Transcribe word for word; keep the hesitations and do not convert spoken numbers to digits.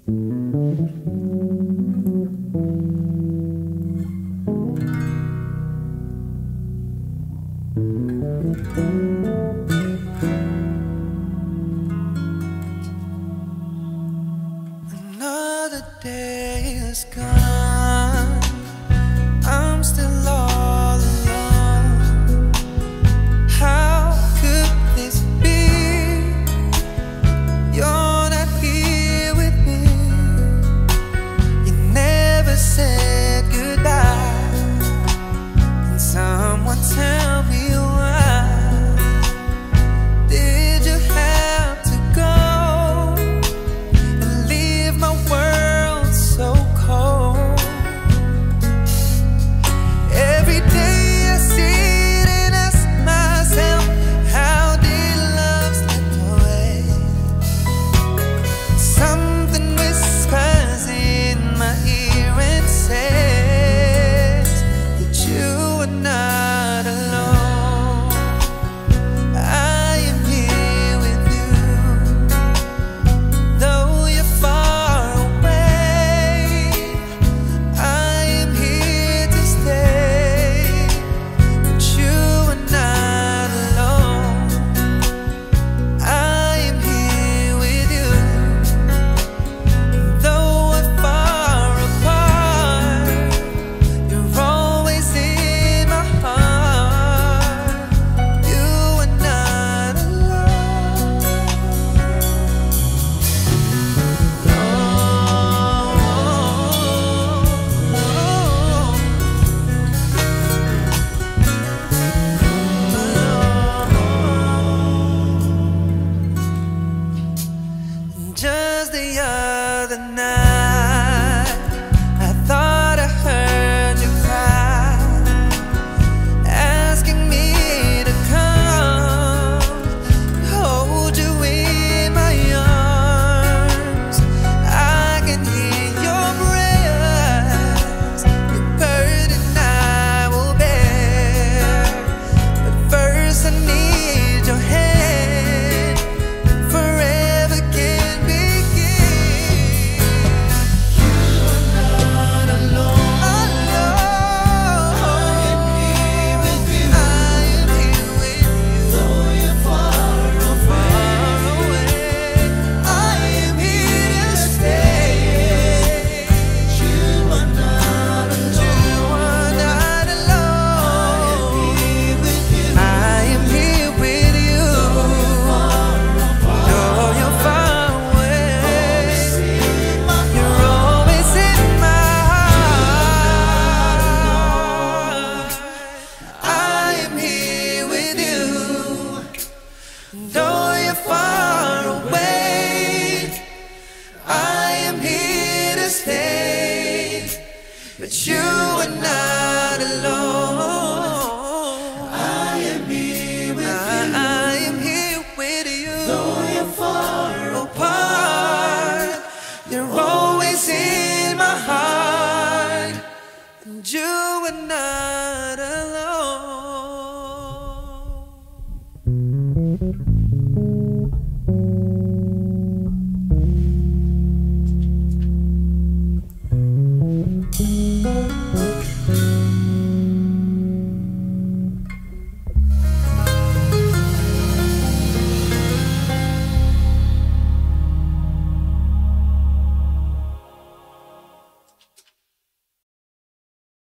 Another day is gone. I'm still all alone. How could this be? You're not here with me. You never said goodbye. Can someone tell me why? Did you have to go and leave my world so cold? Every day I sit and ask myself, how did love slip away? Something whispers in my ear and says that you are not alone. I am here with you, though you're far away. I am here to stay, but you are not alone. I am here with you, though we're far apart. You're always in my heart. You are not alone. Just the other night, I thought I heard you cry, asking me to come hold you in my arms. I can hear your breath, your burden I will bear. But first I need your hand, forever can begin. You are not alone. I am here with you. I am here with you. Though you're far away, I am here to stay. You are not alone. You are not alone. I am here with you. Though you're far away, you're always in my heart. I am here with you. Though you're far away, I am here to stay, but you are not alone. I am here with you. I am here with you. Though you're far apart, you're always in my heart, and you are not